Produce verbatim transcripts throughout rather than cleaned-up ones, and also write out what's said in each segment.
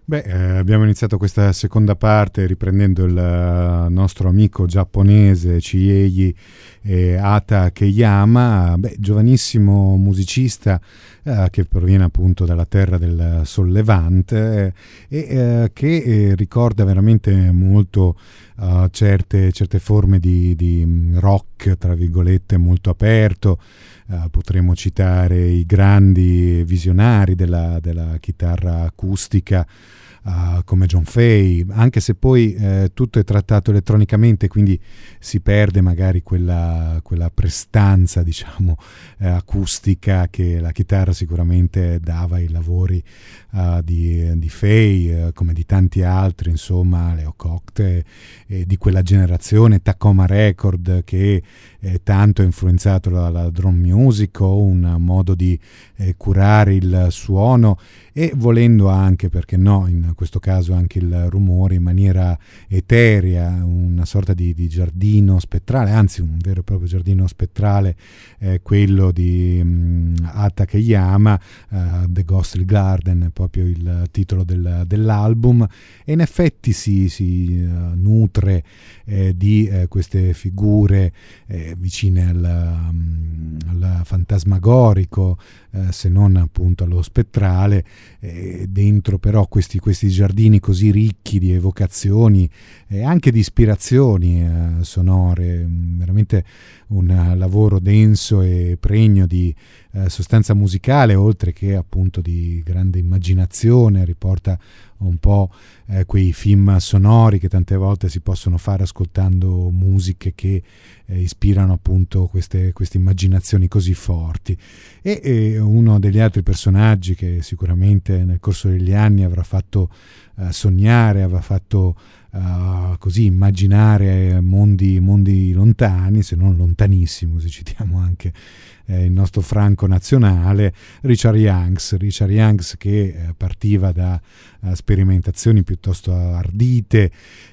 Beh, eh, abbiamo iniziato questa seconda parte riprendendo il uh, nostro amico giapponese Chieji eh, Ata Keyama, beh, giovanissimo musicista eh, che proviene appunto dalla terra del Sollevante eh, e eh, che eh, ricorda veramente molto uh, certe, certe forme di, di rock, tra virgolette, molto aperto. Uh, potremmo citare i grandi visionari della, della chitarra acustica uh, come John Fay, anche se poi eh, tutto è trattato elettronicamente, quindi si perde magari quella, quella prestanza, diciamo, eh, acustica che la chitarra sicuramente dava ai lavori uh, di, di Fay, eh, come di tanti altri, insomma, Leo Cocte, eh, di quella generazione, Tacoma Record, che eh, tanto ha influenzato la, la drum music, o un modo di eh, curare il suono e volendo anche, perché no, in questo caso anche il rumore in maniera eterea, una sorta di, di giardino spettrale, anzi un vero e proprio giardino spettrale, eh, quello di um, Ata Keyama, uh, The Ghostly Garden è proprio il titolo del, dell'album, e in effetti si, si uh, nutre eh, di eh, queste figure eh, vicine al, um, al fantasmagorico, eh, se non appunto allo spettrale, eh, dentro però questi, questi giardini così ricchi di evocazioni e anche di ispirazioni eh, sonore, veramente un lavoro denso e pregno di eh, sostanza musicale, oltre che appunto di grande immaginazione. Riporta un po' eh, quei film sonori che tante volte si possono fare ascoltando musiche che eh, ispirano appunto queste, queste immaginazioni così forti. E, e uno degli altri personaggi che sicuramente nel corso degli anni avrà fatto eh, sognare, avrà fatto Uh, così immaginare mondi, mondi lontani, se non lontanissimi, se citiamo anche eh, il nostro Franco nazionale, Richard Youngs, Richard Youngs che eh, partiva da uh, sperimentazioni piuttosto ardite,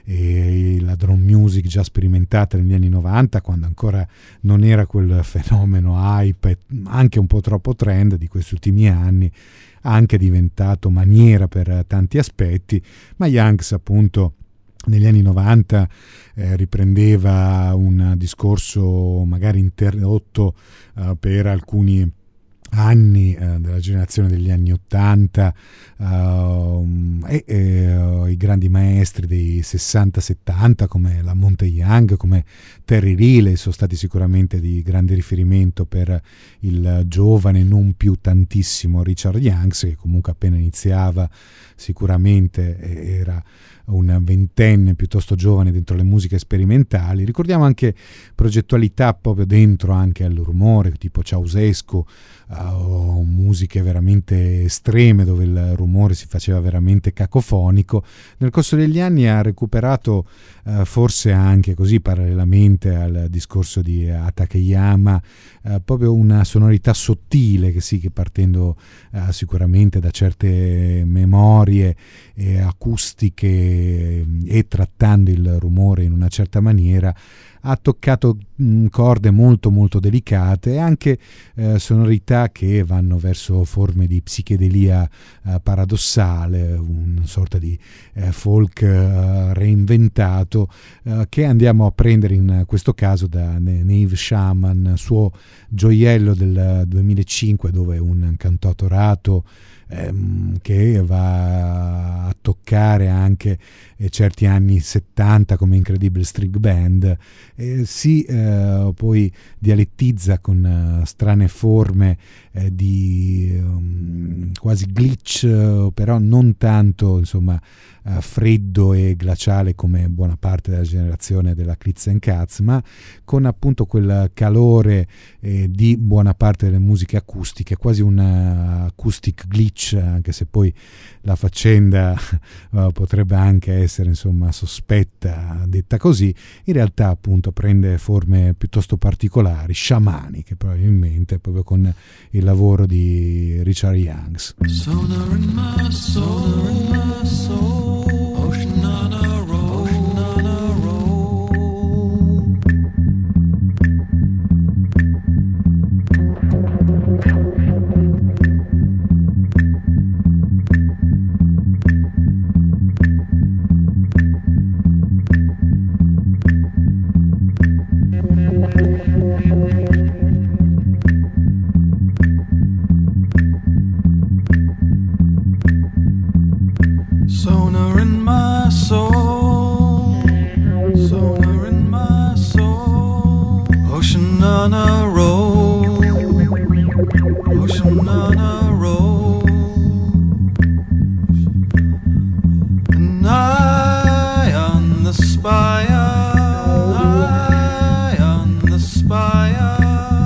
e la drum music già sperimentata negli anni novanta, quando ancora non era quel fenomeno hype, anche un po' troppo trend di questi ultimi anni, ha anche diventato maniera per tanti aspetti, ma Youngs appunto negli anni novanta eh, riprendeva un discorso magari interrotto eh, per alcuni anni eh, della generazione degli anni ottanta uh, e, e uh, i grandi maestri dei sessanta settanta come la Monte Young, come Terry Riley sono stati sicuramente di grande riferimento per il giovane, non più tantissimo Richard Youngs, che comunque appena iniziava sicuramente era un ventenne piuttosto giovane dentro le musiche sperimentali. Ricordiamo anche progettualità proprio dentro anche al rumore, tipo Ceausescu, uh, musiche veramente estreme dove il rumore si faceva veramente cacofonico. Nel corso degli anni ha recuperato uh, forse anche così parallelamente al discorso di Ata Keyama uh, proprio una sonorità sottile che sì, che partendo uh, sicuramente da certe memorie eh, acustiche e trattando il rumore in una certa maniera ha toccato mh, corde molto molto delicate e anche eh, sonorità che vanno verso forme di psichedelia eh, paradossale, una sorta di eh, folk eh, reinventato eh, che andiamo a prendere in questo caso da Naive Shaman, suo gioiello del duemilacinque, dove un cantautorato ehm, che va a toccare anche eh, certi anni settanta come Incredible String Band, eh, si eh, poi dialettizza con uh, strane forme eh, di um, quasi glitch, uh, però non tanto insomma uh, freddo e glaciale come buona parte della generazione della Klitz and Katz, ma con appunto quel calore eh, di buona parte delle musiche acustiche, quasi un uh, acoustic glitch, anche se poi la faccenda uh, potrebbe anche essere insomma sospetta detta così. In realtà appunto prende forme piuttosto particolari, sciamaniche probabilmente, proprio con il lavoro di Richard Youngs. Sonar in my soul, in my soul, ocean on a roll, ocean on a roll. Sonar in my soul, sonar in my soul. Oceanana roll, Oceanana roll. And I on the spire, I on the spire.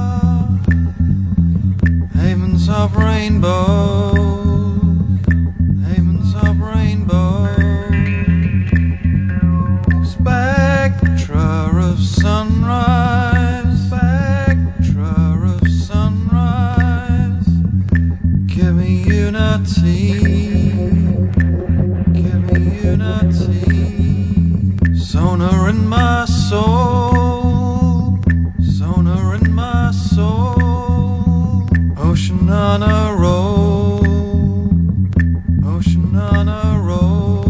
Havens of rainbow, havens of rainbow. Spectra of sunrise, spectra of sunrise. Give me unity, give me unity. Sonar in my soul, sonar in my soul. Oceanana roll, Oceanana roll.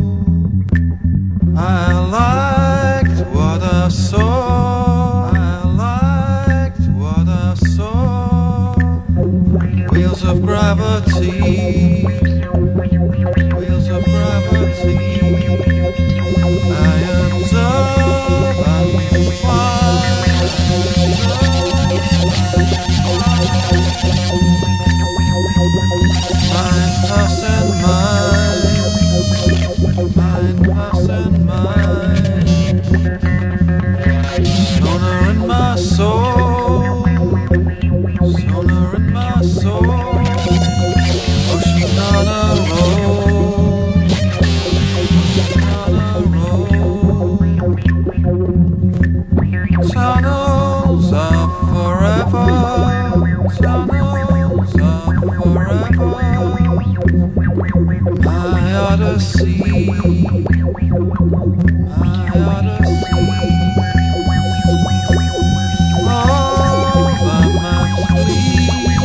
I liked what I saw, I liked what I saw. Wheels of gravity, wheels of gravity. I observe and fly. Mind passing mind, mind passing mind. Sonar in my soul, sonar in my soul. Oceanana roll, Oceanana roll. Tunnels are forever, tunnels are forever. My odyssey, my odyssey. All the maps lead,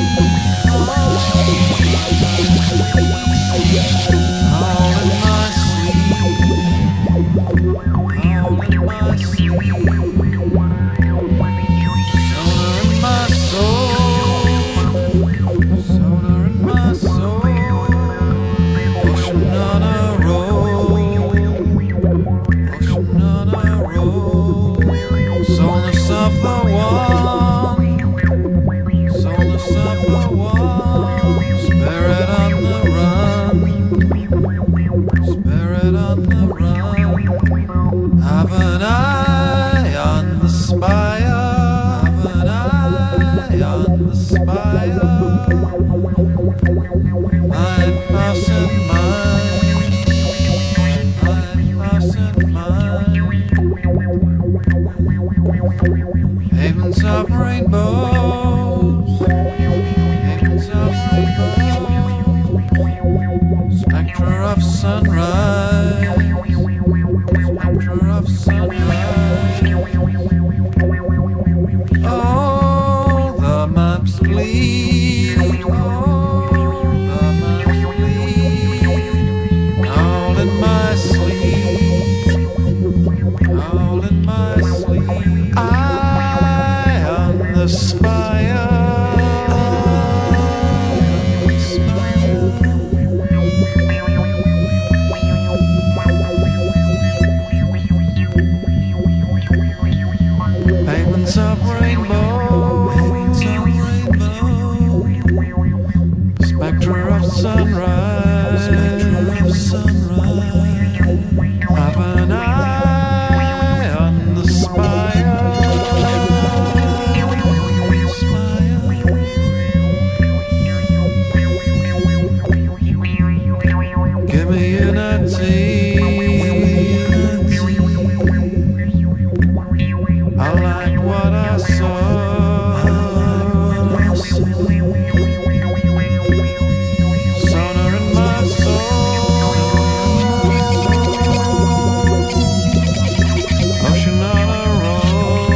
all in my sleep, all in my sleep. Sonar in my soul, sonar in my soul. Oceanana roll, Oceanana roll. Soulness of the one, soulness of the one. Spirit on the run, spirit on the run. Have an eye on the spire, have an eye on the spire. Mind passing mind, mind passing mind. Havens of rainbows, havens of rainbows. Spectra of sunrise, spectra of sunrise. Oh, the maps bleed, oh, the maps bleed. All in my sleep, all in my sleep. I on the spire, pavements of rainbow, pavements of rainbow. Spectra of sunrise, spectra of sunrise. Have an eye on the spire, spire. Give me unity, I like what I saw. Sonar in my soul, Oceanana roll,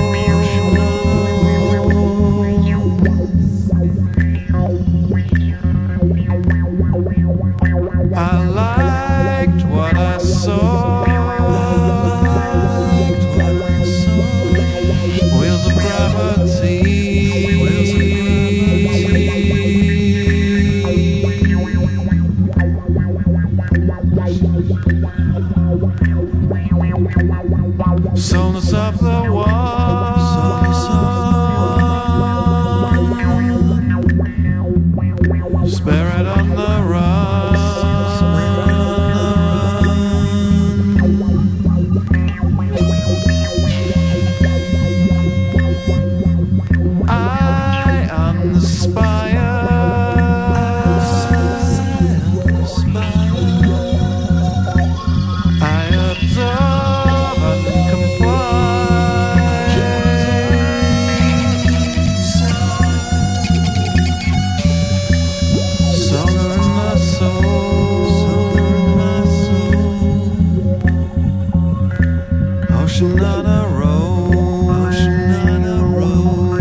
I liked what I saw. Wheels of gravity, wheels of gravity. Soulness of the world, spirit on the run, I uninspire, I observe and comply. Solar in my soul, ocean on a road, ocean on a road.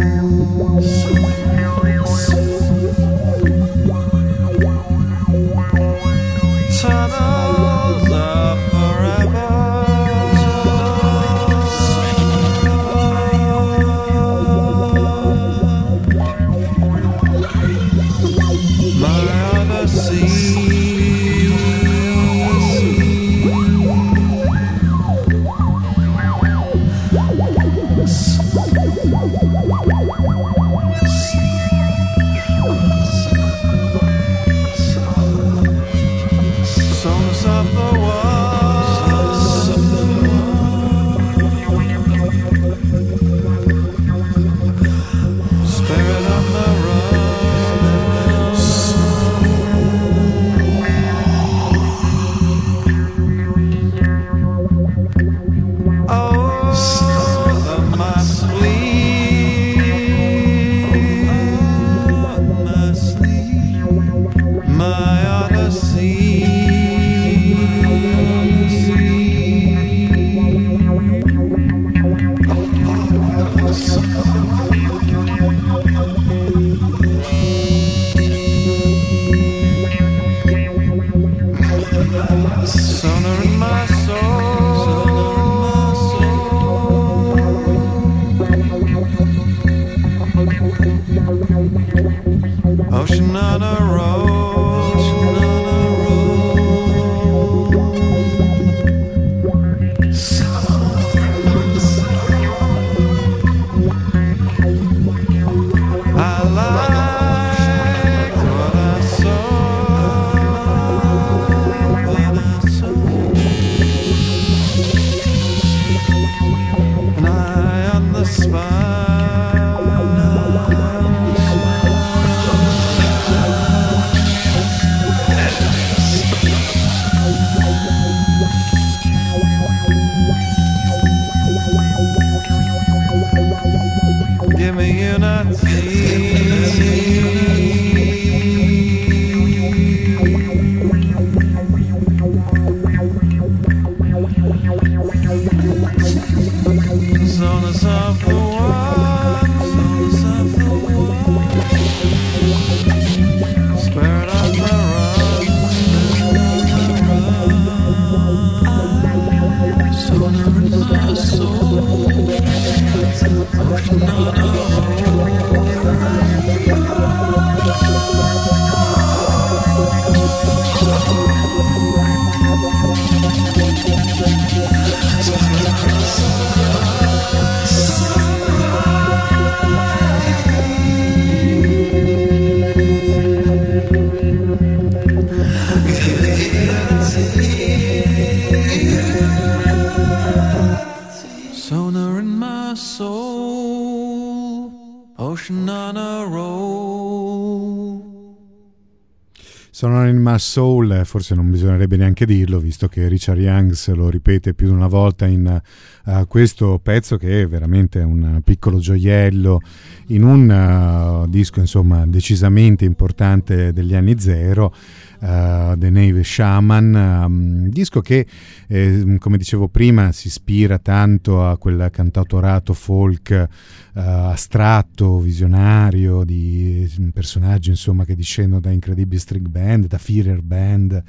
Tunnels are forever. My other sea. Songs of the world, spirit on the run. Oh, the my sleep, my sleep, my odyssey. Sonar in my soul, ocean on a road, ocean on a road. I liked what I saw, what I saw, and I on the spine. Give me unity. Zones of the world, zones of the world, spirit of the run, sonar in my soul, ocean on a sonar in my soul, ocean on a roll. Sonar in my soul, forse non bisognerebbe neanche dirlo, visto che Richard Youngs lo ripete più di una volta in uh, questo pezzo, che è veramente un piccolo gioiello in un uh, disco insomma decisamente importante degli anni zero. Uh, The Navy Shaman, um, disco che eh, come dicevo prima si ispira tanto a quel cantautorato folk uh, astratto, visionario di personaggi insomma che discendono da incredibili string band, da Feeder Band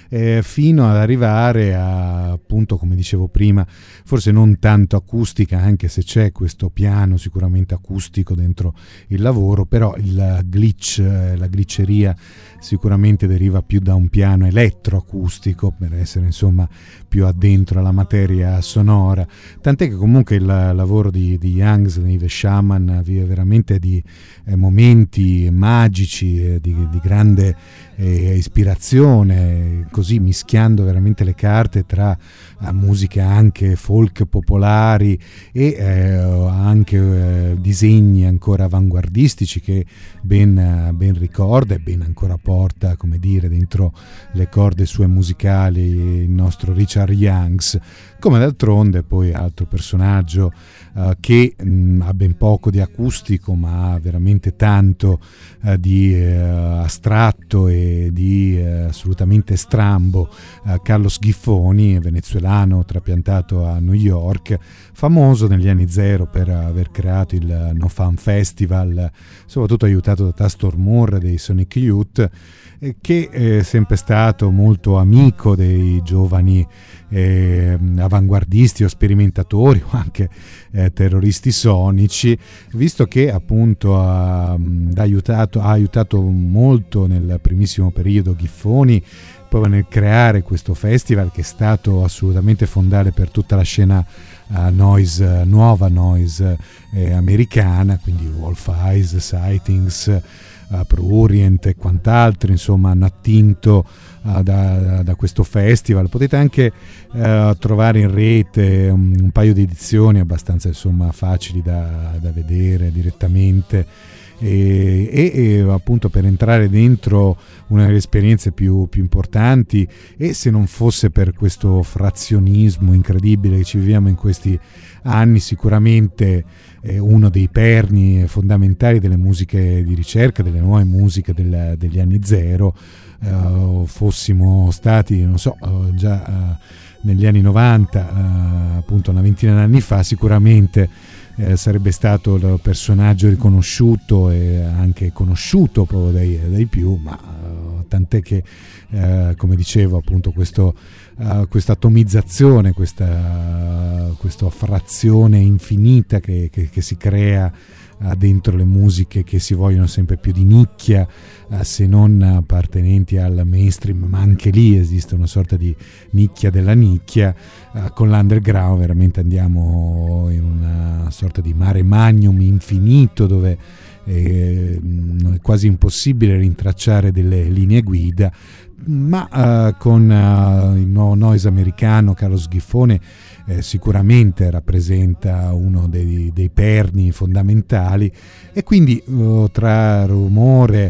eh, fino ad arrivare a, appunto, come dicevo prima, forse non tanto acustica, anche se c'è questo piano sicuramente acustico dentro il lavoro, però il glitch, eh, la glitcheria sicuramente deriva più da un piano elettroacustico, per essere insomma più addentro alla materia sonora, tant'è che comunque il lavoro di, di Youngs nei The Shaman vive veramente di eh, momenti magici, eh, di, di grande eh, ispirazione, così mischiando veramente le carte tra eh, musiche anche folk popolari e eh, anche eh, disegni ancora avanguardistici che ben, ben ricorda e ben ancora porta, come dire, dentro le corde sue musicali il nostro Richard Youngs, come d'altronde poi altro personaggio uh, che mh, ha ben poco di acustico ma ha veramente tanto uh, di uh, astratto e di uh, assolutamente strambo, uh, Carlos Giffoni, venezuelano trapiantato a New York, famoso negli anni zero per aver creato il No Fun Festival, soprattutto aiutato da Tastor Moore dei Sonic Youth, che è sempre stato molto amico dei giovani eh, avanguardisti o sperimentatori o anche eh, terroristi sonici, visto che appunto ha, ha, aiutato, ha aiutato molto nel primissimo periodo Giffoni proprio nel creare questo festival che è stato assolutamente fondale per tutta la scena uh, noise, uh, nuova noise eh, americana, quindi Wolf Eyes, Sightings, Uh, Prurient e quant'altro, insomma, hanno attinto uh, da, da questo festival. Potete anche uh, trovare in rete un, un paio di edizioni abbastanza, insomma, facili da, da vedere direttamente e, e, e appunto per entrare dentro una delle esperienze più, più importanti, e se non fosse per questo frazionismo incredibile che ci viviamo in questi anni, sicuramente eh, uno dei perni fondamentali delle musiche di ricerca, delle nuove musiche del, degli anni zero, eh, fossimo stati, non so, eh, già eh, negli anni novanta, eh, appunto una ventina d'anni fa, sicuramente eh, sarebbe stato il personaggio riconosciuto e anche conosciuto proprio dai, dai più, ma eh, tant'è che, eh, come dicevo, appunto questo Uh, questa atomizzazione, questa, uh, questa frazione infinita che, che, che si crea uh, dentro le musiche che si vogliono sempre più di nicchia, uh, se non appartenenti al mainstream, ma anche lì esiste una sorta di nicchia della nicchia. Uh, con l'underground veramente andiamo in una sorta di mare magnum infinito dove eh, è quasi impossibile rintracciare delle linee guida, ma uh, con uh, il nuovo noise americano Carlos Giffoni eh, sicuramente rappresenta uno dei, dei perni fondamentali, e quindi uh, tra rumore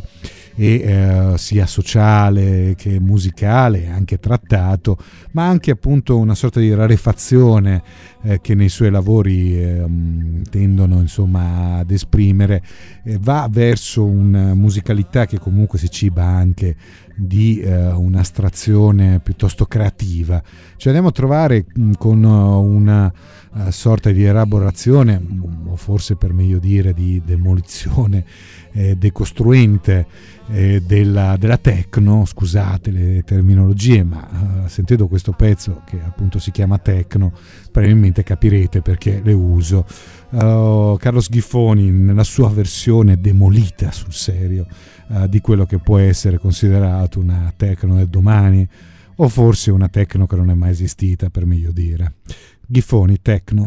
e uh, sia sociale che musicale, anche trattato, ma anche appunto una sorta di rarefazione eh, che nei suoi lavori eh, tendono insomma ad esprimere, eh, va verso una musicalità che comunque si ciba anche di eh, un'astrazione piuttosto creativa. Ci andiamo a trovare mh, con uh, una uh, sorta di elaborazione, o forse per meglio dire di demolizione eh, decostruente eh, della, della techno, scusate le terminologie, ma uh, sentendo questo pezzo che appunto si chiama techno probabilmente capirete perché le uso. uh, Carlos Giffoni nella sua versione demolita sul serio Uh, di quello che può essere considerato una techno del domani, o forse una techno che non è mai esistita, per meglio dire. Giffoni, techno.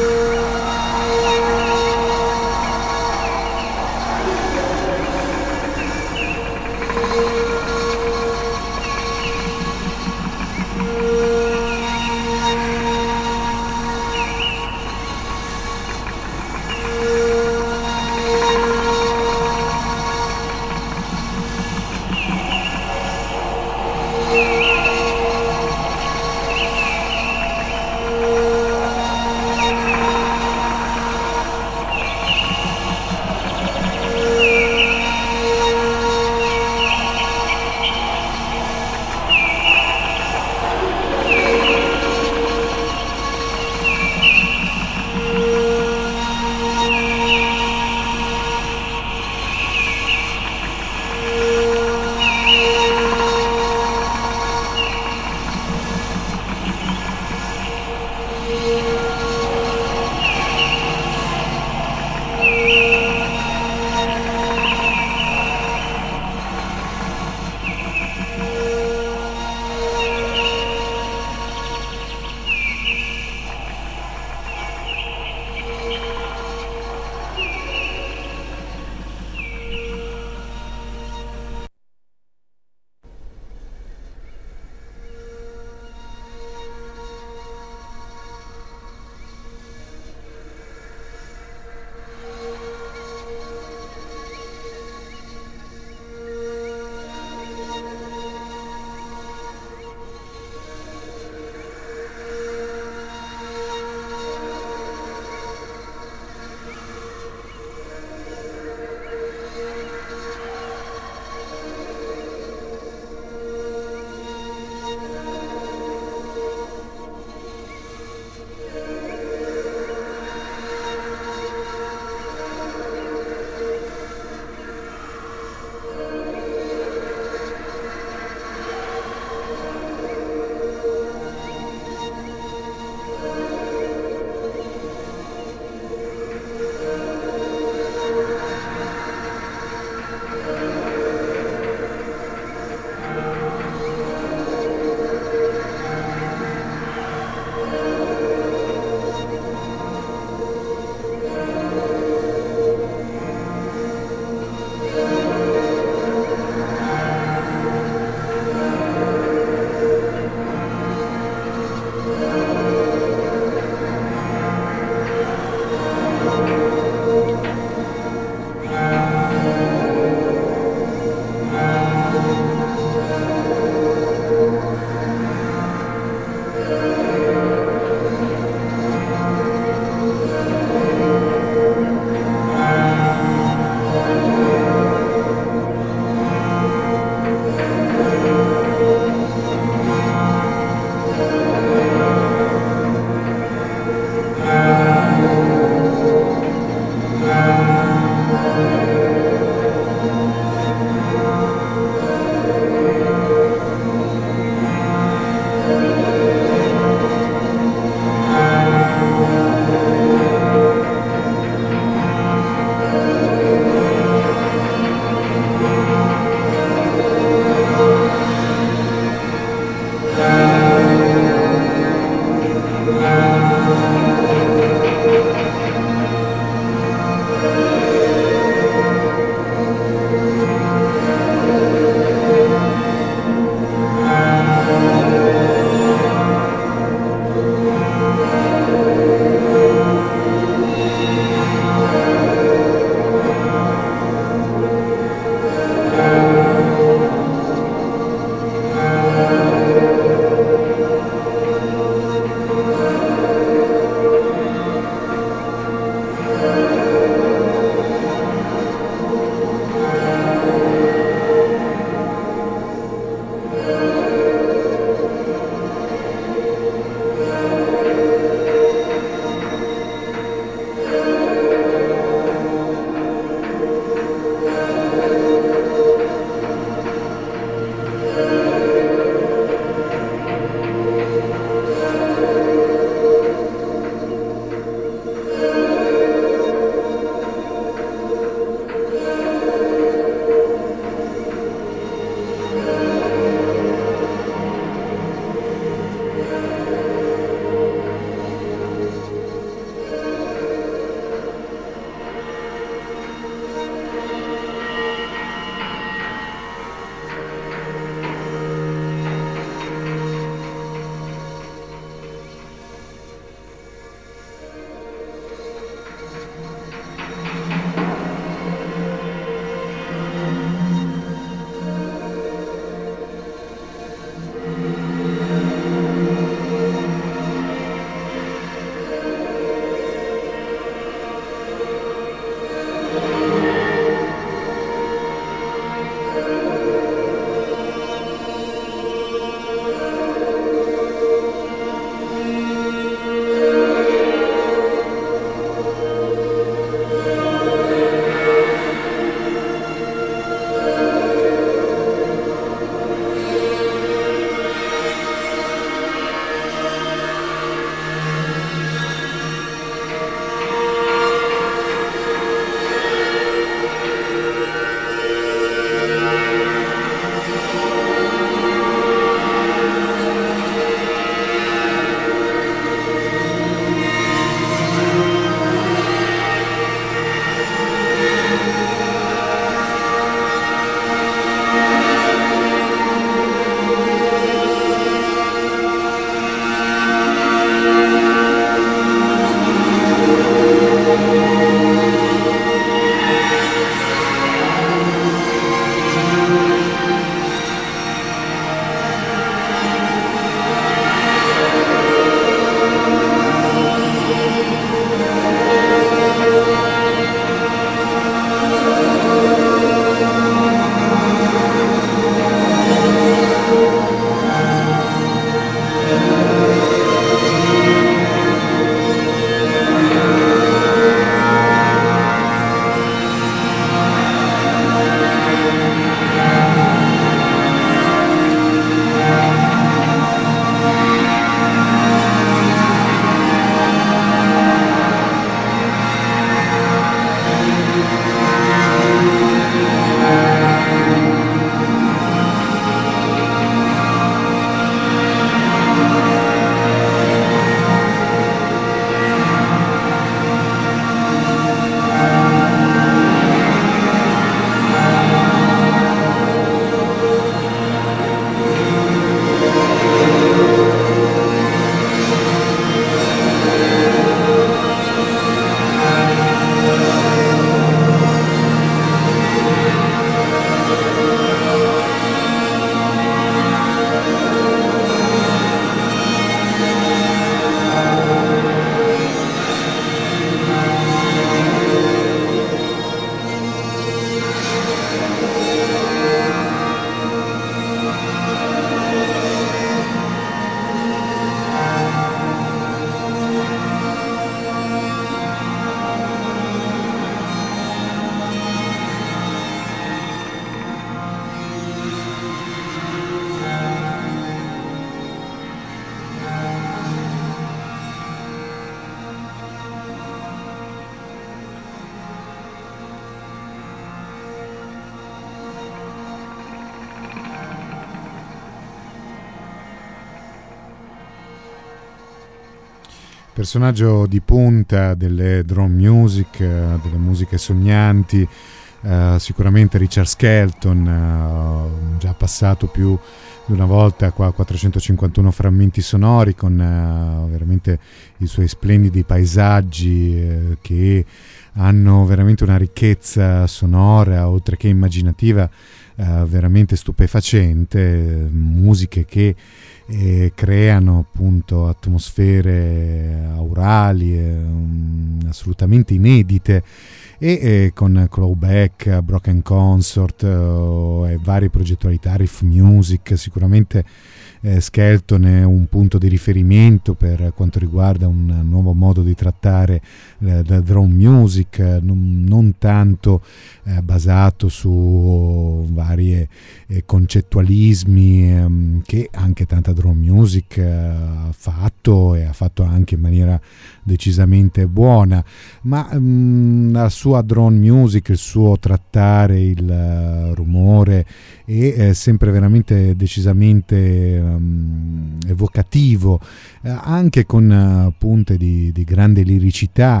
personaggio di punta delle drone music, delle musiche sognanti, uh, sicuramente Richard Skelton, uh, già passato più di una volta qua a quattrocentocinquantuno frammenti sonori, con uh, veramente i suoi splendidi paesaggi uh, che hanno veramente una ricchezza sonora oltre che immaginativa uh, veramente stupefacente, musiche che e creano appunto atmosfere aurali eh, um, assolutamente inedite, e eh, con Clawback, Broken Consort eh, e varie progettualità, riff music, sicuramente eh, Skelton è un punto di riferimento per quanto riguarda un nuovo modo di trattare eh, la drone music, non, non tanto eh, basato su varie eh, concettualismi ehm, che anche tanta drone music eh, ha fatto, e ha fatto anche in maniera decisamente buona, ma mh, la sua drone music, il suo trattare il uh, rumore è, è sempre veramente decisamente um, evocativo, eh, anche con uh, punte di, di grande liricità.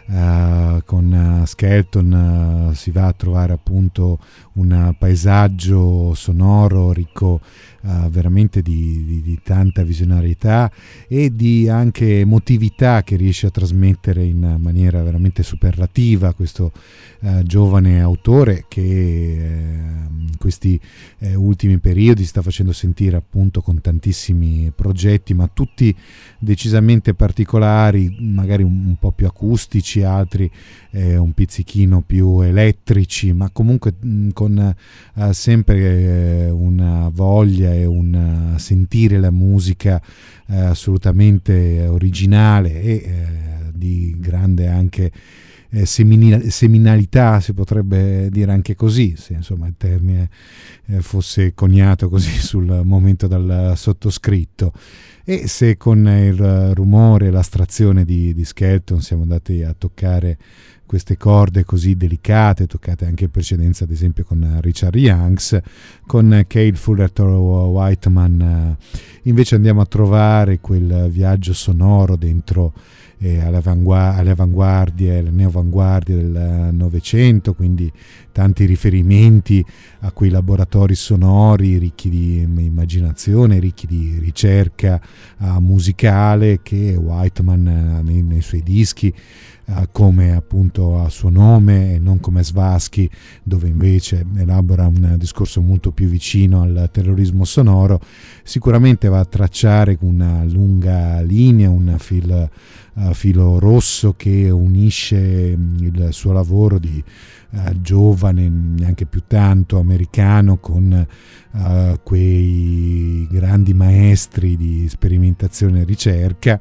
Uh, con uh, Skelton uh, si va a trovare appunto un paesaggio sonoro ricco uh, veramente di, di, di tanta visionarietà e di anche emotività che riesce a trasmettere in maniera veramente superlativa questo uh, giovane autore che uh, in questi uh, ultimi periodi sta facendo sentire appunto con tantissimi progetti, ma tutti decisamente particolari, magari un, un po' più acustici, altri eh, un pizzichino più elettrici, ma comunque mh, con eh, sempre eh, una voglia e un uh, sentire la musica eh, assolutamente originale e eh, di grande anche eh, semina- seminalità, si potrebbe dire anche così, se insomma il termine eh, fosse coniato così sul momento dal sottoscritto. E se con il rumore e l'astrazione di, di Skelton siamo andati a toccare queste corde così delicate, toccate anche in precedenza ad esempio con Richard Youngs, con Cade Fullerton Whiteman invece andiamo a trovare quel viaggio sonoro dentro eh, alle, avangu- alle avanguardie, alle neoavanguardie del Novecento, quindi tanti riferimenti a quei laboratori sonori ricchi di immaginazione, ricchi di ricerca uh, musicale che Whiteman uh, nei, nei suoi dischi, uh, come appunto a suo nome e non come Svasky, dove invece elabora un discorso molto più vicino al terrorismo sonoro, sicuramente va a tracciare una lunga linea, un fil, uh, filo rosso che unisce il suo lavoro di Uh, giovane, neanche più tanto americano, con uh, quei grandi maestri di sperimentazione e ricerca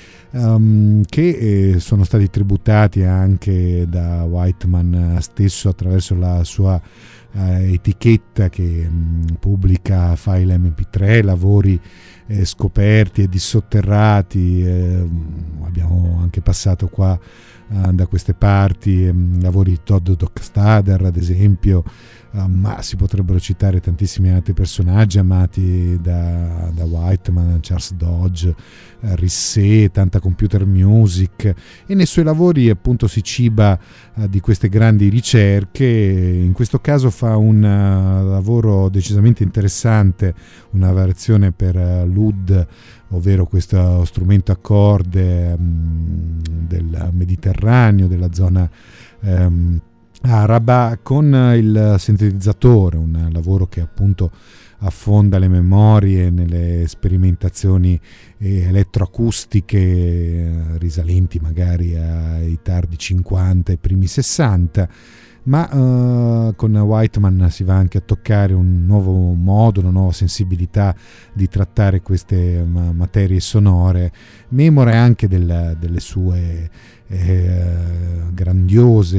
um, che eh, sono stati tributati anche da Whiteman stesso attraverso la sua uh, etichetta che um, pubblica file M P tre, lavori eh, scoperti e dissotterrati. Eh, abbiamo anche passato qua Uh, da queste parti um, lavori di Todd Dockstader ad esempio, uh, ma si potrebbero citare tantissimi altri personaggi amati da, da Whiteman, Charles Dodge, uh, Risset, tanta computer music, e nei suoi lavori appunto si ciba uh, di queste grandi ricerche. In questo caso fa un uh, lavoro decisamente interessante, una variazione per uh, l'U D, ovvero questo strumento a corde um, del Mediterraneo, della zona um, araba, con il sintetizzatore, un lavoro che appunto affonda le memorie nelle sperimentazioni elettroacustiche eh, risalenti magari ai tardi cinquanta e primi sessanta. Ma uh, con Whiteman si va anche a toccare un nuovo modo, una nuova sensibilità di trattare queste ma- materie sonore, memore anche del, delle sue eh, grandiose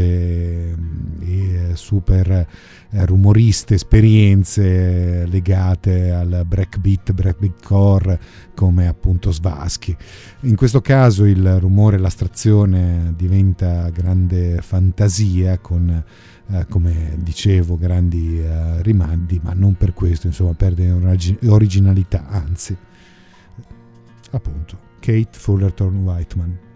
e super eh, rumoriste esperienze legate al breakbeat, breakbeat core, come appunto Svasky. In questo caso il rumore e l'astrazione diventa grande fantasia, con Uh, come dicevo grandi uh, rimandi, ma non per questo insomma perde origi- originalità, anzi appunto. Cade Fullerton Whiteman.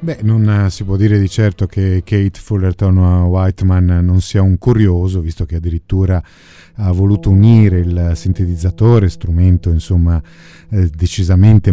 Beh, non si può dire di certo che Kate Fullerton Whiteman non sia un curioso, visto che addirittura ha voluto unire il sintetizzatore, strumento insomma eh, decisamente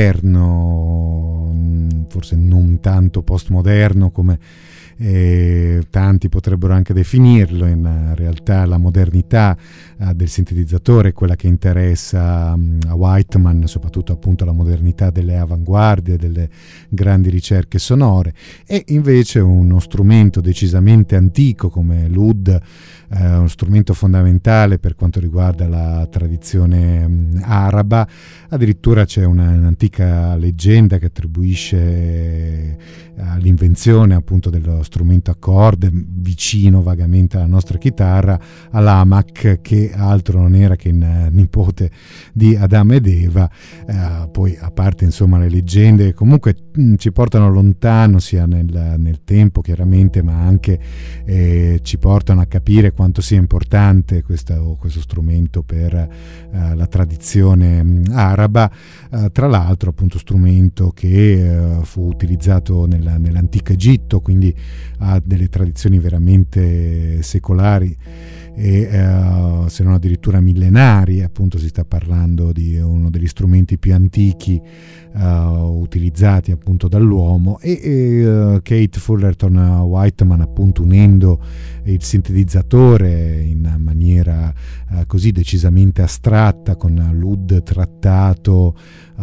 moderno, forse non tanto postmoderno come eh, tanti potrebbero anche definirlo. In realtà la modernità eh, del sintetizzatore è quella che interessa um, a Whiteman, soprattutto appunto la modernità delle avanguardie, delle grandi ricerche sonore, e invece uno strumento decisamente antico come l'oud, eh, uno strumento fondamentale per quanto riguarda la tradizione um, araba. Addirittura c'è una, un'antica leggenda che attribuisce eh, all'invenzione appunto dello strumento a corde, vicino vagamente alla nostra chitarra, all'Amak, che altro non era che in, nipote di Adamo ed Eva. Eh, poi a parte insomma le leggende comunque mh, ci portano lontano sia nel, nel tempo chiaramente, ma anche eh, ci portano a capire quanto sia importante questo, questo strumento per eh, la tradizione mh, araba. Eh, tra l'altro appunto strumento che eh, fu utilizzato nella, nell'antico Egitto, quindi ha delle tradizioni veramente secolari e eh, se non addirittura millenari. Appunto si sta parlando di uno degli strumenti più antichi eh, utilizzati appunto dall'uomo, e, e Kate Fullerton Whiteman, appunto unendo il sintetizzatore in maniera eh, così decisamente astratta con l'oud trattato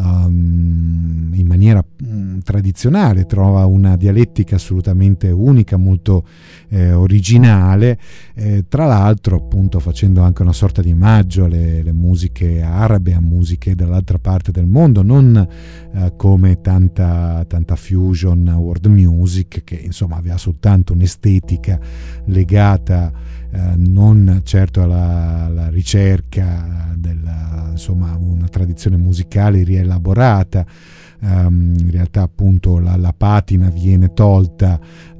um, in maniera um, tradizionale, trova una dialettica assolutamente unica, molto eh, originale, eh, tra l'altro appunto facendo anche una sorta di omaggio alle, alle musiche arabe, a musiche dall'altra parte del mondo, non eh, come tanta, tanta fusion world music che insomma aveva soltanto un'estetica legata eh, non certo alla, alla ricerca della, insomma, una tradizione musicale rielaborata. Um, in realtà appunto la, la patina viene tolta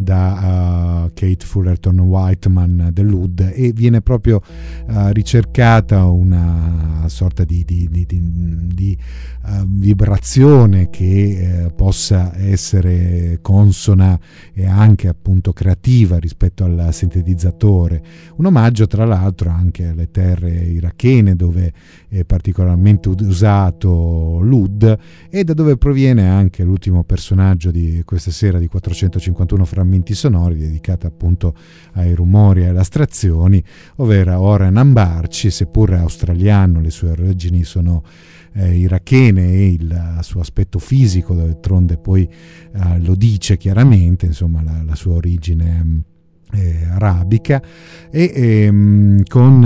da uh, Kate Fullerton Whiteman dell'oud e viene proprio uh, ricercata una sorta di, di, di, di, di uh, vibrazione che uh, possa essere consona e anche appunto creativa rispetto al sintetizzatore. Un omaggio tra l'altro anche alle terre irachene, dove è particolarmente usato l'oud e da dove proviene anche l'ultimo personaggio di questa sera di quattrocentocinquantuno frammenti sonori, dedicata appunto ai rumori e alle astrazioni, ovvero Oren Ambarci. Seppur australiano, le sue origini sono eh, irachene e il suo aspetto fisico d'altronde poi eh, lo dice chiaramente, insomma la, la sua origine Eh, arabica, e ehm, con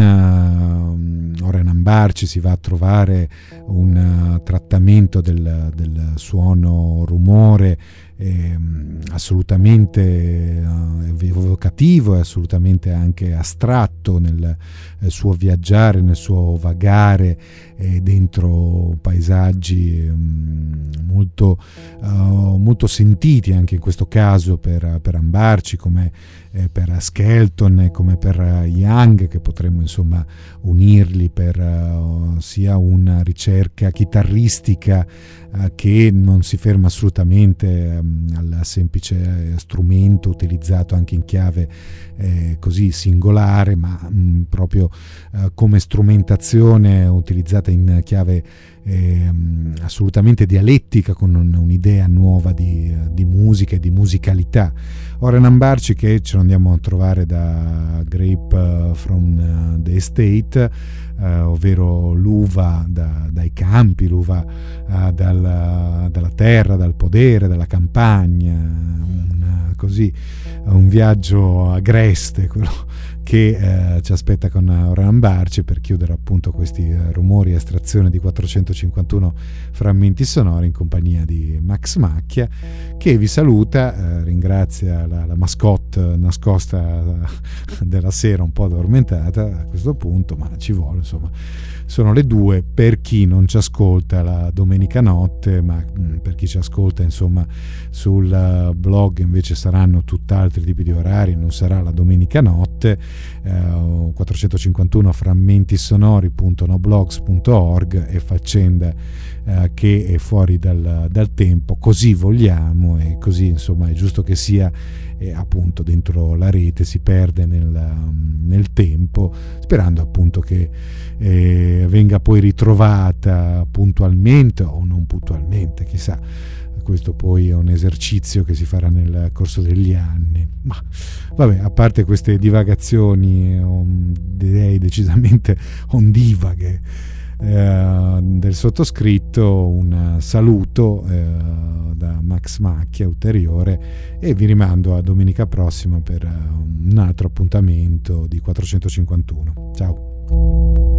uh, Oren Ambarci si va a trovare un uh, trattamento del, del suono rumore eh, assolutamente uh, evocativo e assolutamente anche astratto nel, nel suo viaggiare, nel suo vagare eh, dentro paesaggi um, molto, uh, molto sentiti anche in questo caso per, per Ambarci, come eh, per Skelton e come per Young, che potremmo insomma unirli per uh, sia una ricerca chitarristica uh, che non si ferma assolutamente um, al semplice strumento utilizzato anche in chiave eh, così singolare, ma um, proprio uh, come strumentazione utilizzata in chiave eh, assolutamente dialettica, con un, un'idea nuova di, di musica e di musicalità. Oren Ambarci, che ce lo andiamo a trovare da Grape from the Estate, eh, ovvero l'uva da, dai campi, l'uva eh, dal, dalla terra, dal podere, dalla campagna, un, così, un viaggio agreste, quello che eh, ci aspetta con Oren Ambarci, per chiudere appunto questi eh, rumori e estrazione di quattrocentocinquantuno frammenti sonori in compagnia di Max Macchia, che vi saluta, eh, ringrazia la, la mascotte nascosta della sera, un po' addormentata a questo punto, ma ci vuole, insomma. Sono le due per chi non ci ascolta la domenica notte, ma mh, per chi ci ascolta insomma sul uh, blog invece saranno tutt'altri tipi di orari, non sarà la domenica notte. eh, quattrocentocinquantuno frammentisonori punto noblogs punto org e faccenda eh, che è fuori dal, dal tempo, così vogliamo, e così insomma è giusto che sia, e appunto dentro la rete si perde nel, nel tempo, sperando appunto che eh, venga poi ritrovata puntualmente o non puntualmente, chissà. Questo poi è un esercizio che si farà nel corso degli anni. Ma vabbè, a parte queste divagazioni, direi decisamente ondivaghe eh, del sottoscritto, un saluto eh, da Max Macchia ulteriore, e vi rimando a domenica prossima per un altro appuntamento di quattrocentocinquantuno. Ciao.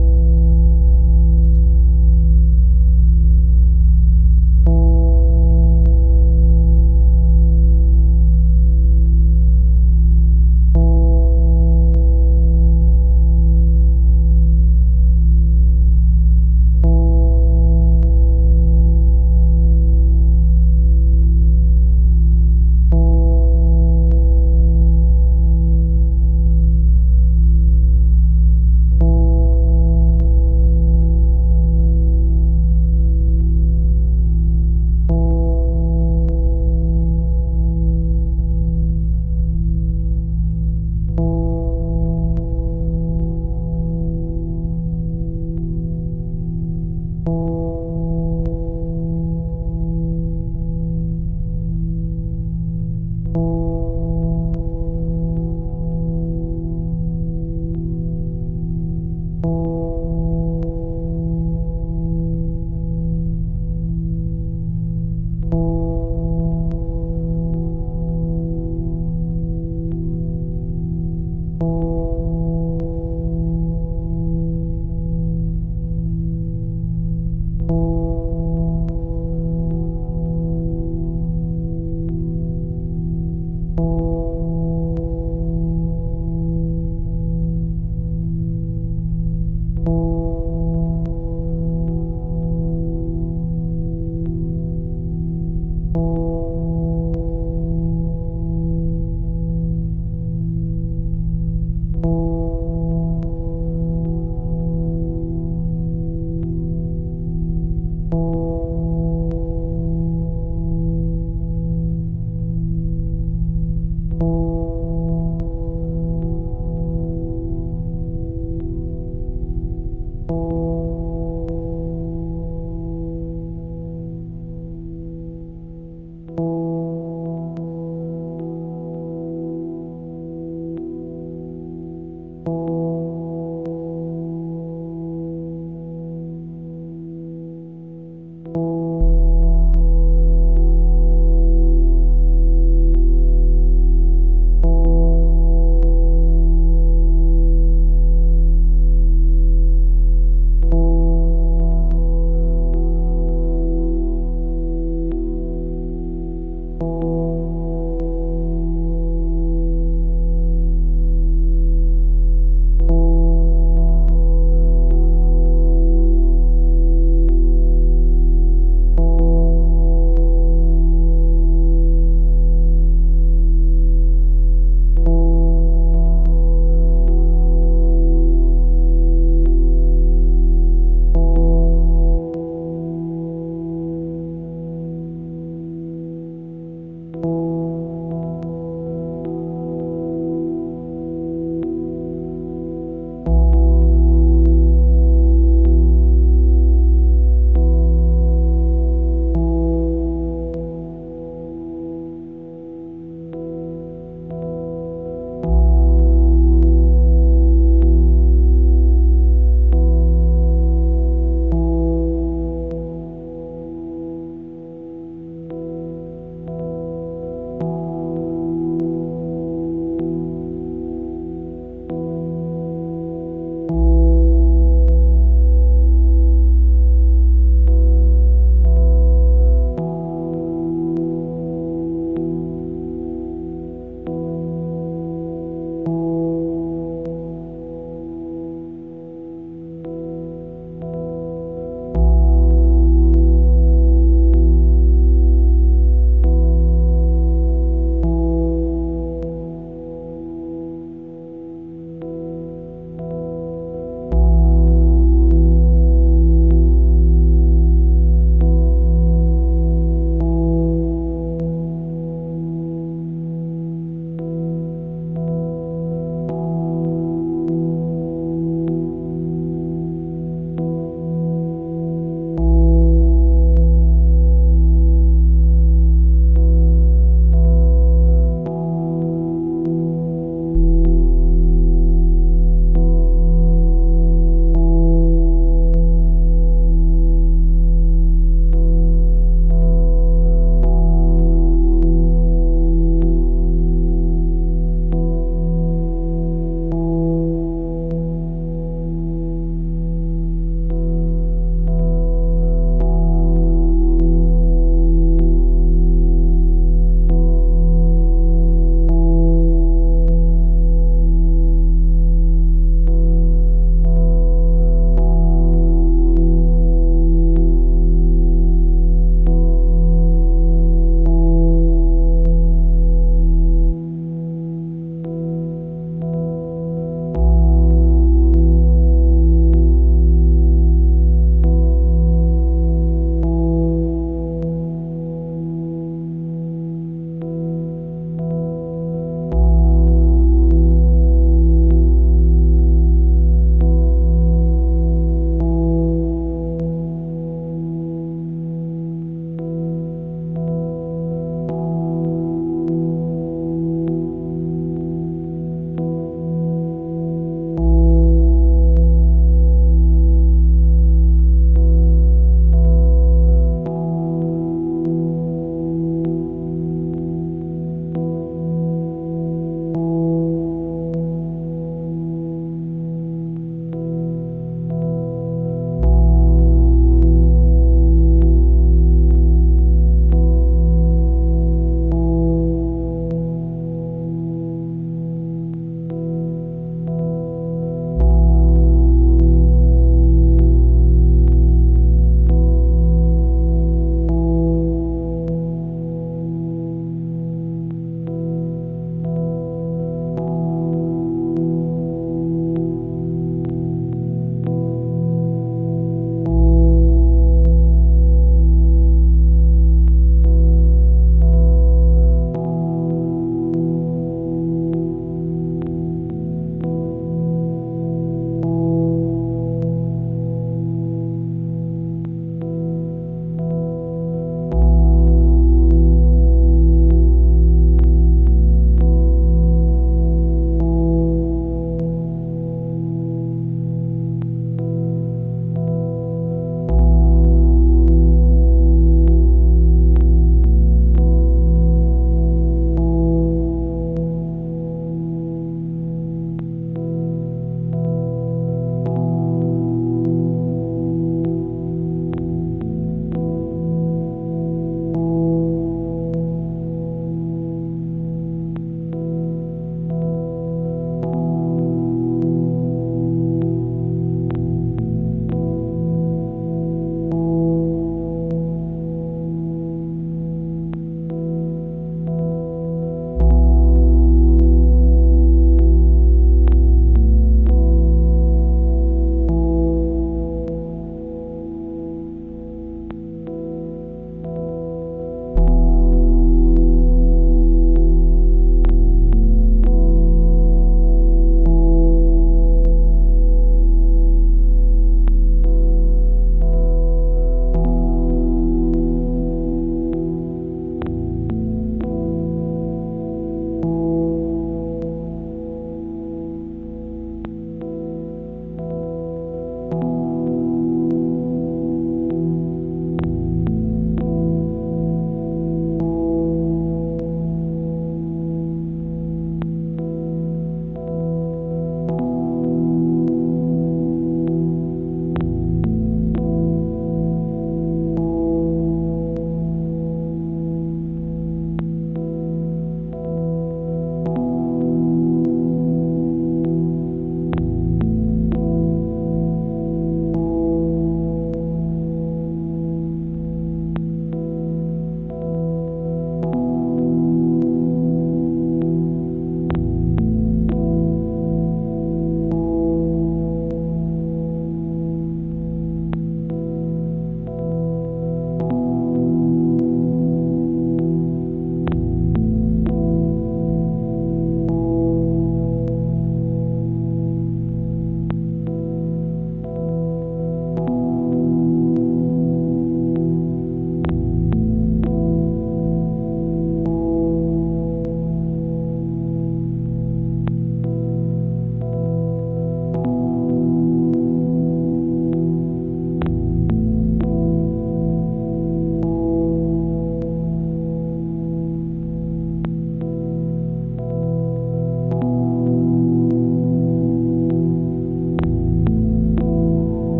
Thank